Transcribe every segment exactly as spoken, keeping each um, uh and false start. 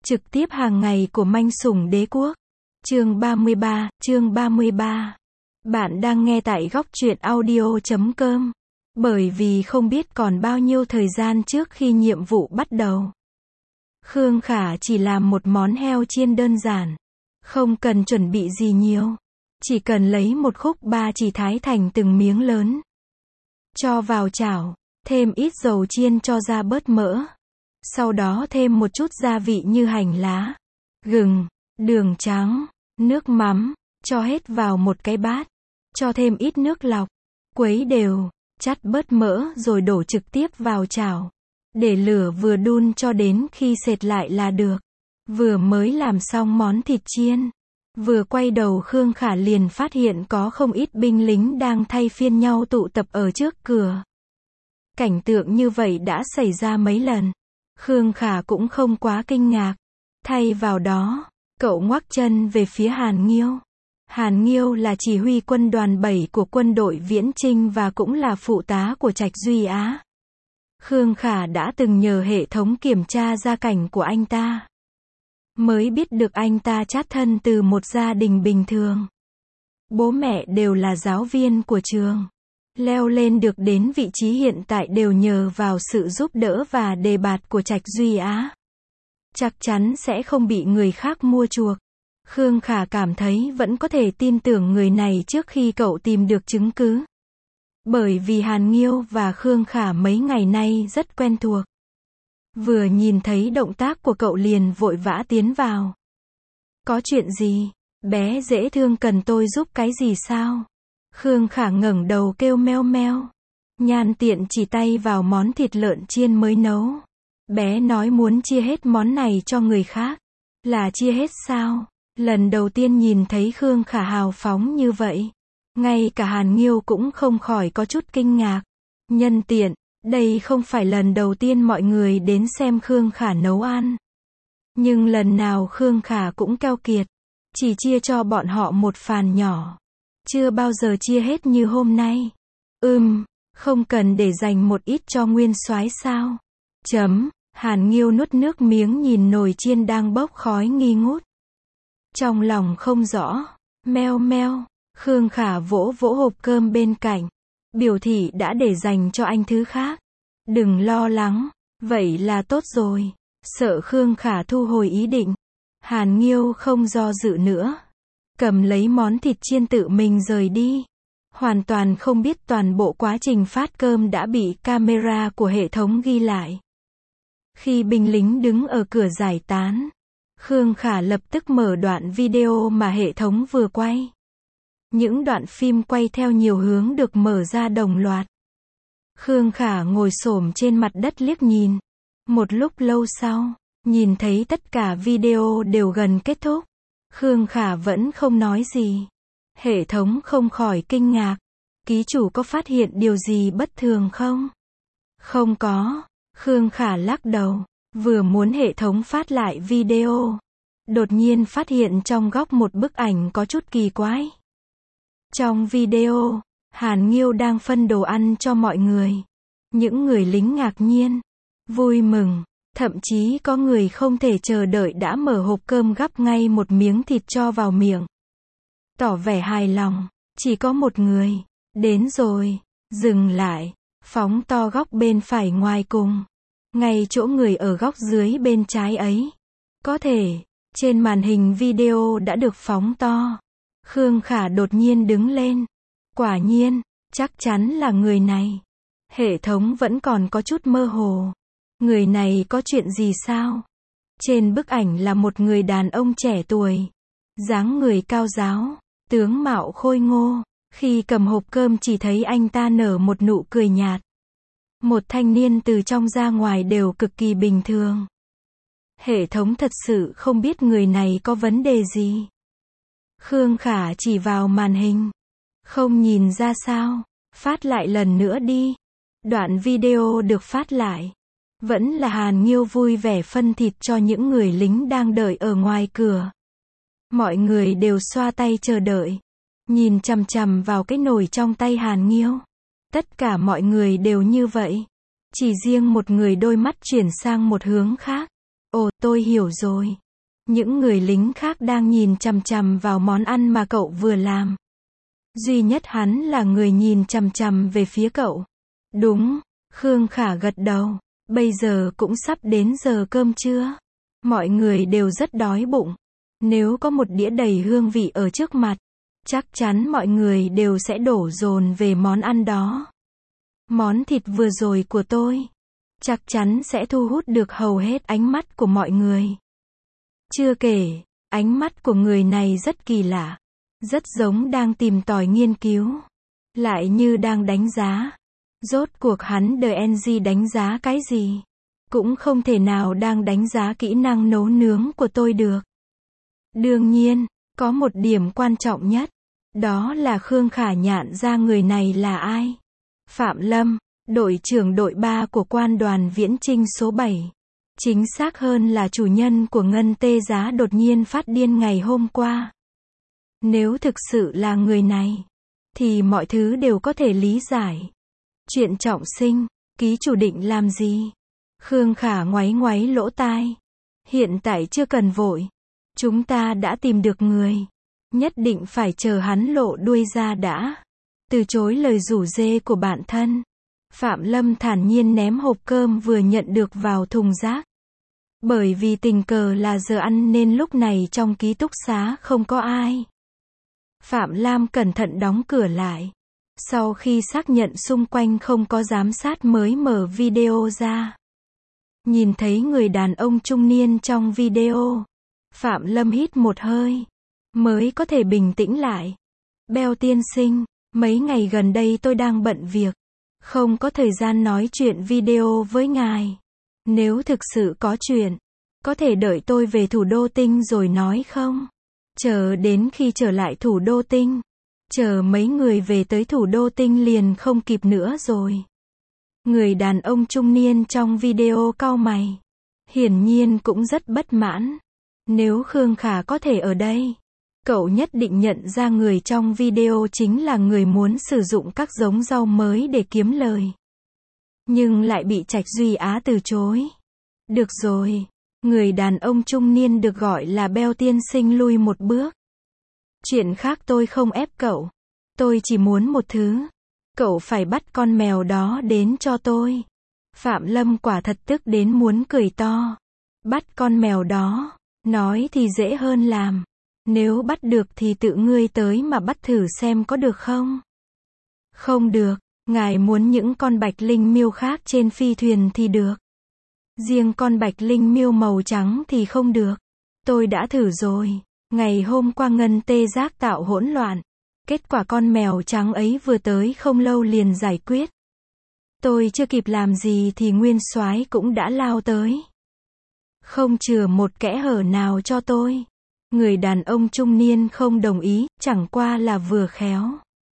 Trực tiếp hàng ngày của manh sủng đế quốc. Chương ba mươi ba, chương ba mươi ba. Bạn đang nghe tại góc truyện audio chấm com. Bởi vì không biết còn bao nhiêu thời gian trước khi nhiệm vụ bắt đầu. Khương Khả chỉ làm một món heo chiên đơn giản. Không cần chuẩn bị gì nhiều. Chỉ cần lấy một khúc ba chỉ thái thành từng miếng lớn. Cho vào chảo, thêm ít dầu chiên cho ra bớt mỡ. Sau đó thêm một chút gia vị như hành lá, gừng, đường trắng, nước mắm, cho hết vào một cái bát. Cho thêm ít nước lọc, quấy đều, chắt bớt mỡ rồi đổ trực tiếp vào chảo. Để lửa vừa đun cho đến khi sệt lại là được. Vừa mới làm xong món thịt chiên. Vừa quay đầu Khương Khả liền phát hiện có không ít binh lính đang thay phiên nhau tụ tập ở trước cửa. Cảnh tượng như vậy đã xảy ra mấy lần. Khương Khả cũng không quá kinh ngạc. Thay vào đó, cậu ngoắc chân về phía Hàn Nghiêu. Hàn Nghiêu là chỉ huy quân đoàn bảy của quân đội Viễn Chinh và cũng là phụ tá của Trạch Duy Á. Khương Khả đã từng nhờ hệ thống kiểm tra gia cảnh của anh ta. Mới biết được anh ta chát thân từ một gia đình bình thường. Bố mẹ đều là giáo viên của trường. Leo lên được đến vị trí hiện tại đều nhờ vào sự giúp đỡ và đề bạt của Trạch Duy Á. Chắc chắn sẽ không bị người khác mua chuộc. Khương Khả cảm thấy vẫn có thể tin tưởng người này trước khi cậu tìm được chứng cứ. Bởi vì Hàn Nghiêu và Khương Khả mấy ngày nay rất quen thuộc. Vừa nhìn thấy động tác của cậu liền vội vã tiến vào. Có chuyện gì? Bé dễ thương cần tôi giúp cái gì sao? Khương Khả ngẩng đầu kêu meo meo. Nhan tiện chỉ tay vào món thịt lợn chiên mới nấu. Bé nói muốn chia hết món này cho người khác. Là chia hết sao? Lần đầu tiên nhìn thấy Khương Khả hào phóng như vậy. Ngay cả Hàn Nghiêu cũng không khỏi có chút kinh ngạc. Nhân tiện, đây không phải lần đầu tiên mọi người đến xem Khương Khả nấu ăn. Nhưng lần nào Khương Khả cũng keo kiệt. Chỉ chia cho bọn họ một phàn nhỏ. Chưa bao giờ chia hết như hôm nay. Ừm, không cần để dành một ít cho nguyên soái sao? Chấm, Hàn Nghiêu nuốt nước miếng nhìn nồi chiên đang bốc khói nghi ngút. Trong lòng không rõ, meo meo, Khương Khả vỗ vỗ hộp cơm bên cạnh. Biểu thị đã để dành cho anh thứ khác. Đừng lo lắng, vậy là tốt rồi. Sợ Khương Khả thu hồi ý định. Hàn Nghiêu không do dự nữa. Cầm lấy món thịt chiên tự mình rời đi. Hoàn toàn không biết toàn bộ quá trình phát cơm đã bị camera của hệ thống ghi lại. Khi binh lính đứng ở cửa giải tán, Khương Khả lập tức mở đoạn video mà hệ thống vừa quay. Những đoạn phim quay theo nhiều hướng được mở ra đồng loạt. Khương Khả ngồi xổm trên mặt đất liếc nhìn. Một lúc lâu sau, nhìn thấy tất cả video đều gần kết thúc. Khương Khả vẫn không nói gì. Hệ thống không khỏi kinh ngạc. Ký chủ có phát hiện điều gì bất thường không? Không có. Khương Khả lắc đầu. Vừa muốn hệ thống phát lại video. Đột nhiên phát hiện trong góc một bức ảnh có chút kỳ quái. Trong video, Hàn Nghiêu đang phân đồ ăn cho mọi người. Những người lính ngạc nhiên, vui mừng. Thậm chí có người không thể chờ đợi đã mở hộp cơm gắp ngay một miếng thịt cho vào miệng. Tỏ vẻ hài lòng, chỉ có một người. Đến rồi, dừng lại, phóng to góc bên phải ngoài cùng. Ngay chỗ người ở góc dưới bên trái ấy. Có thể, trên màn hình video đã được phóng to. Khương Khả đột nhiên đứng lên. Quả nhiên, chắc chắn là người này. Hệ thống vẫn còn có chút mơ hồ. Người này có chuyện gì sao? Trên bức ảnh là một người đàn ông trẻ tuổi. Dáng người cao ráo, tướng mạo khôi ngô. Khi cầm hộp cơm chỉ thấy anh ta nở một nụ cười nhạt. Một thanh niên từ trong ra ngoài đều cực kỳ bình thường. Hệ thống thật sự không biết người này có vấn đề gì. Khương Khả chỉ vào màn hình. Không nhìn ra sao? Phát lại lần nữa đi. Đoạn video được phát lại. Vẫn là Hàn Nghiêu vui vẻ phân thịt cho những người lính đang đợi ở ngoài cửa. Mọi người đều xoa tay chờ đợi. Nhìn chằm chằm vào cái nồi trong tay Hàn Nghiêu. Tất cả mọi người đều như vậy. Chỉ riêng một người đôi mắt chuyển sang một hướng khác. Ồ, tôi hiểu rồi. Những người lính khác đang nhìn chằm chằm vào món ăn mà cậu vừa làm. Duy nhất hắn là người nhìn chằm chằm về phía cậu. Đúng, Khương Khả gật đầu. Bây giờ cũng sắp đến giờ cơm trưa. Mọi người đều rất đói bụng. Nếu có một đĩa đầy hương vị ở trước mặt, chắc chắn mọi người đều sẽ đổ dồn về món ăn đó. Món thịt vừa rồi của tôi chắc chắn sẽ thu hút được hầu hết ánh mắt của mọi người. Chưa kể, ánh mắt của người này rất kỳ lạ. Rất giống đang tìm tòi nghiên cứu. Lại như đang đánh giá. Rốt cuộc hắn The en giê đánh giá cái gì? Cũng không thể nào đang đánh giá kỹ năng nấu nướng của tôi được. Đương nhiên, có một điểm quan trọng nhất. Đó là Khương Khả nhận ra người này là ai. Phạm Lâm, đội trưởng đội ba của quan đoàn Viễn Chinh số bảy. Chính xác hơn là chủ nhân của ngân tê giá đột nhiên phát điên ngày hôm qua. Nếu thực sự là người này, thì mọi thứ đều có thể lý giải. Chuyện trọng sinh, ký chủ định làm gì? Khương Khả ngoáy ngoáy lỗ tai. Hiện tại chưa cần vội. Chúng ta đã tìm được người. Nhất định phải chờ hắn lộ đuôi ra đã. Từ chối lời rủ rê của bạn thân. Phạm Lâm thản nhiên ném hộp cơm vừa nhận được vào thùng rác. Bởi vì tình cờ là giờ ăn nên lúc này trong ký túc xá không có ai. Phạm Lam cẩn thận đóng cửa lại. Sau khi xác nhận xung quanh không có giám sát mới mở video ra. Nhìn thấy người đàn ông trung niên trong video. Phạm Lâm hít một hơi. Mới có thể bình tĩnh lại. Beo tiên sinh, mấy ngày gần đây tôi đang bận việc. Không có thời gian nói chuyện video với ngài. Nếu thực sự có chuyện, có thể đợi tôi về thủ đô Tinh rồi nói không? Chờ đến khi trở lại thủ đô Tinh. Chờ mấy người về tới thủ đô Tinh liền không kịp nữa rồi. Người đàn ông trung niên trong video cau mày. Hiển nhiên cũng rất bất mãn. Nếu Khương Khả có thể ở đây, cậu nhất định nhận ra người trong video chính là người muốn sử dụng các giống rau mới để kiếm lời. Nhưng lại bị Trạch Duy Á từ chối. Được rồi, người đàn ông trung niên được gọi là Beo tiên sinh lui một bước. Chuyện khác tôi không ép cậu. Tôi chỉ muốn một thứ. Cậu phải bắt con mèo đó đến cho tôi. Phạm Lâm quả thật tức đến muốn cười to. Bắt con mèo đó, nói thì dễ hơn làm. Nếu bắt được thì tự ngươi tới mà bắt thử xem có được không? Không được, ngài muốn những con bạch linh miêu khác trên phi thuyền thì được. Riêng con bạch linh miêu màu trắng thì không được. Tôi đã thử rồi. Ngày hôm qua ngân tê giác tạo hỗn loạn. Kết quả con mèo trắng ấy vừa tới không lâu liền giải quyết. Tôi chưa kịp làm gì thì nguyên soái cũng đã lao tới. Không chừa một kẽ hở nào cho tôi. Người đàn ông trung niên không đồng ý, chẳng qua là vừa khéo.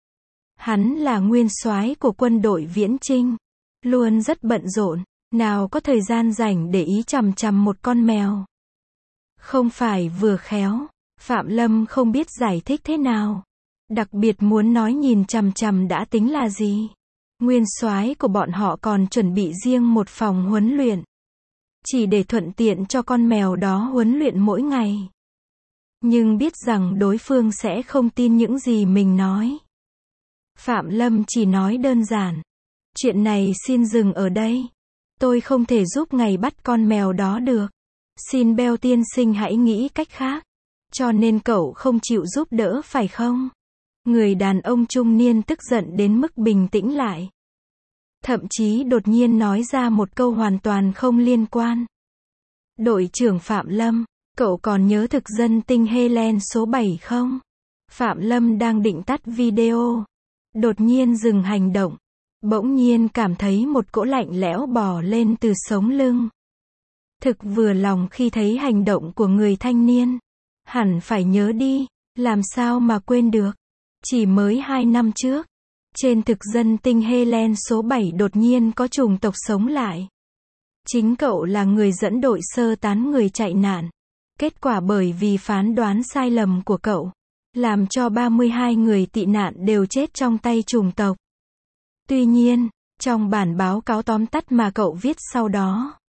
Hắn là nguyên soái của quân đội Viễn Chinh. Luôn rất bận rộn, nào có thời gian rảnh để ý chằm chằm một con mèo. Không phải vừa khéo, Phạm Lâm không biết giải thích thế nào. Đặc biệt muốn nói nhìn chằm chằm đã tính là gì. Nguyên soái của bọn họ còn chuẩn bị riêng một phòng huấn luyện. Chỉ để thuận tiện cho con mèo đó huấn luyện mỗi ngày. Nhưng biết rằng đối phương sẽ không tin những gì mình nói. Phạm Lâm chỉ nói đơn giản. Chuyện này xin dừng ở đây. Tôi không thể giúp ngài bắt con mèo đó được. Xin Beo tiên sinh hãy nghĩ cách khác. Cho nên cậu không chịu giúp đỡ phải không? Người đàn ông trung niên tức giận đến mức bình tĩnh lại. Thậm chí đột nhiên nói ra một câu hoàn toàn không liên quan. Đội trưởng Phạm Lâm, cậu còn nhớ thực dân tinh Helen số bảy không? Phạm Lâm đang định tắt video. Đột nhiên dừng hành động. Bỗng nhiên cảm thấy một cỗ lạnh lẽo bò lên từ sống lưng. Thực vừa lòng khi thấy hành động của người thanh niên. Hẳn phải nhớ đi, làm sao mà quên được. Chỉ mới hai năm trước, trên thực dân tinh Helen số bảy đột nhiên có chủng tộc sống lại. Chính cậu là người dẫn đội sơ tán người chạy nạn. Kết quả bởi vì phán đoán sai lầm của cậu, làm cho ba mươi hai người tị nạn đều chết trong tay chủng tộc. Tuy nhiên, trong bản báo cáo tóm tắt mà cậu viết sau đó,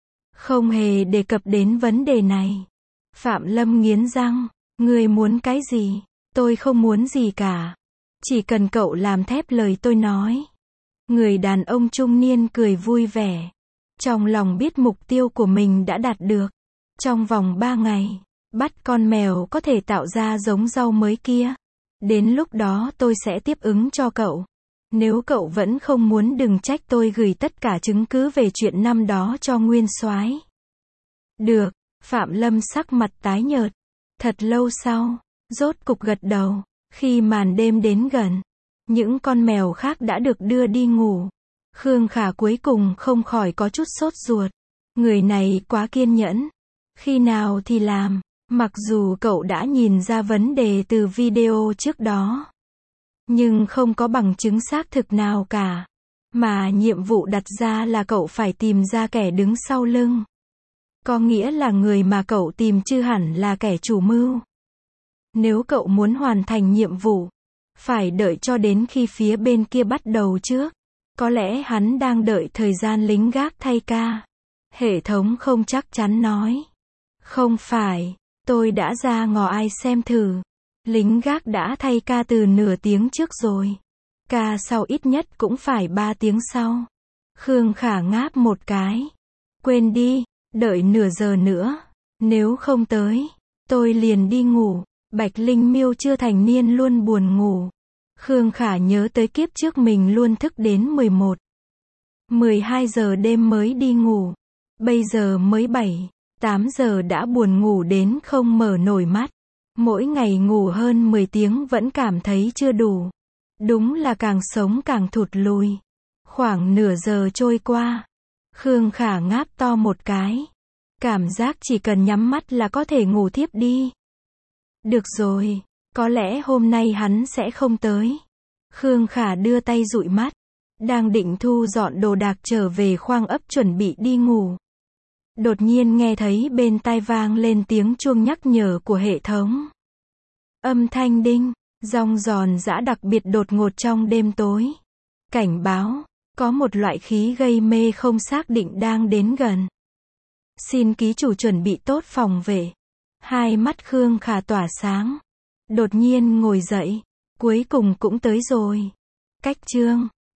Không hề đề cập đến vấn đề này. Phạm Lâm nghiến răng, ngươi muốn cái gì? Tôi không muốn gì cả. Chỉ cần cậu làm thép lời tôi nói. Người đàn ông trung niên cười vui vẻ. Trong lòng biết mục tiêu của mình đã đạt được. Trong vòng ba ngày, bắt con mèo có thể tạo ra giống rau mới kia. Đến lúc đó tôi sẽ tiếp ứng cho cậu. Nếu cậu vẫn không muốn đừng trách tôi gửi tất cả chứng cứ về chuyện năm đó cho Nguyên Soái. Được, Phạm Lâm sắc mặt tái nhợt. Thật lâu sau, rốt cục gật đầu. Khi màn đêm đến gần, những con mèo khác đã được đưa đi ngủ. Khương Khả cuối cùng không khỏi có chút sốt ruột. Người này quá kiên nhẫn. Khi nào thì làm, mặc dù cậu đã nhìn ra vấn đề từ video trước đó. Nhưng không có bằng chứng xác thực nào cả. Mà nhiệm vụ đặt ra là cậu phải tìm ra kẻ đứng sau lưng. Có nghĩa là người mà cậu tìm chứ hẳn là kẻ chủ mưu. Nếu cậu muốn hoàn thành nhiệm vụ, phải đợi cho đến khi phía bên kia bắt đầu trước. Có lẽ hắn đang đợi thời gian lính gác thay ca. Hệ thống không chắc chắn nói. Không phải, tôi đã ra ngò ai xem thử. Lính gác đã thay ca từ nửa tiếng trước rồi. Ca sau ít nhất cũng phải ba tiếng sau. Khương Khả ngáp một cái. Quên đi, đợi nửa giờ nữa. Nếu không tới, tôi liền đi ngủ. Bạch Linh Miêu chưa thành niên luôn buồn ngủ. Khương Khả nhớ tới kiếp trước mình luôn thức đến mười một, mười hai giờ đêm mới đi ngủ. Bây giờ mới bảy, tám giờ đã buồn ngủ đến không mở nổi mắt. Mỗi ngày ngủ hơn mười tiếng vẫn cảm thấy chưa đủ. Đúng là càng sống càng thụt lùi. Khoảng nửa giờ trôi qua. Khương Khả ngáp to một cái. Cảm giác chỉ cần nhắm mắt là có thể ngủ thiếp đi. Được rồi, có lẽ hôm nay hắn sẽ không tới. Khương Khả đưa tay dụi mắt. Đang định thu dọn đồ đạc trở về khoang ấp chuẩn bị đi ngủ. Đột nhiên nghe thấy bên tai vang lên tiếng chuông nhắc nhở của hệ thống. Âm thanh đinh, dong giòn giã đặc biệt đột ngột trong đêm tối. Cảnh báo, có một loại khí gây mê không xác định đang đến gần. Xin ký chủ chuẩn bị tốt phòng vệ. Hai mắt Khương Khả tỏa sáng. Đột nhiên ngồi dậy. Cuối cùng cũng tới rồi. Cách chương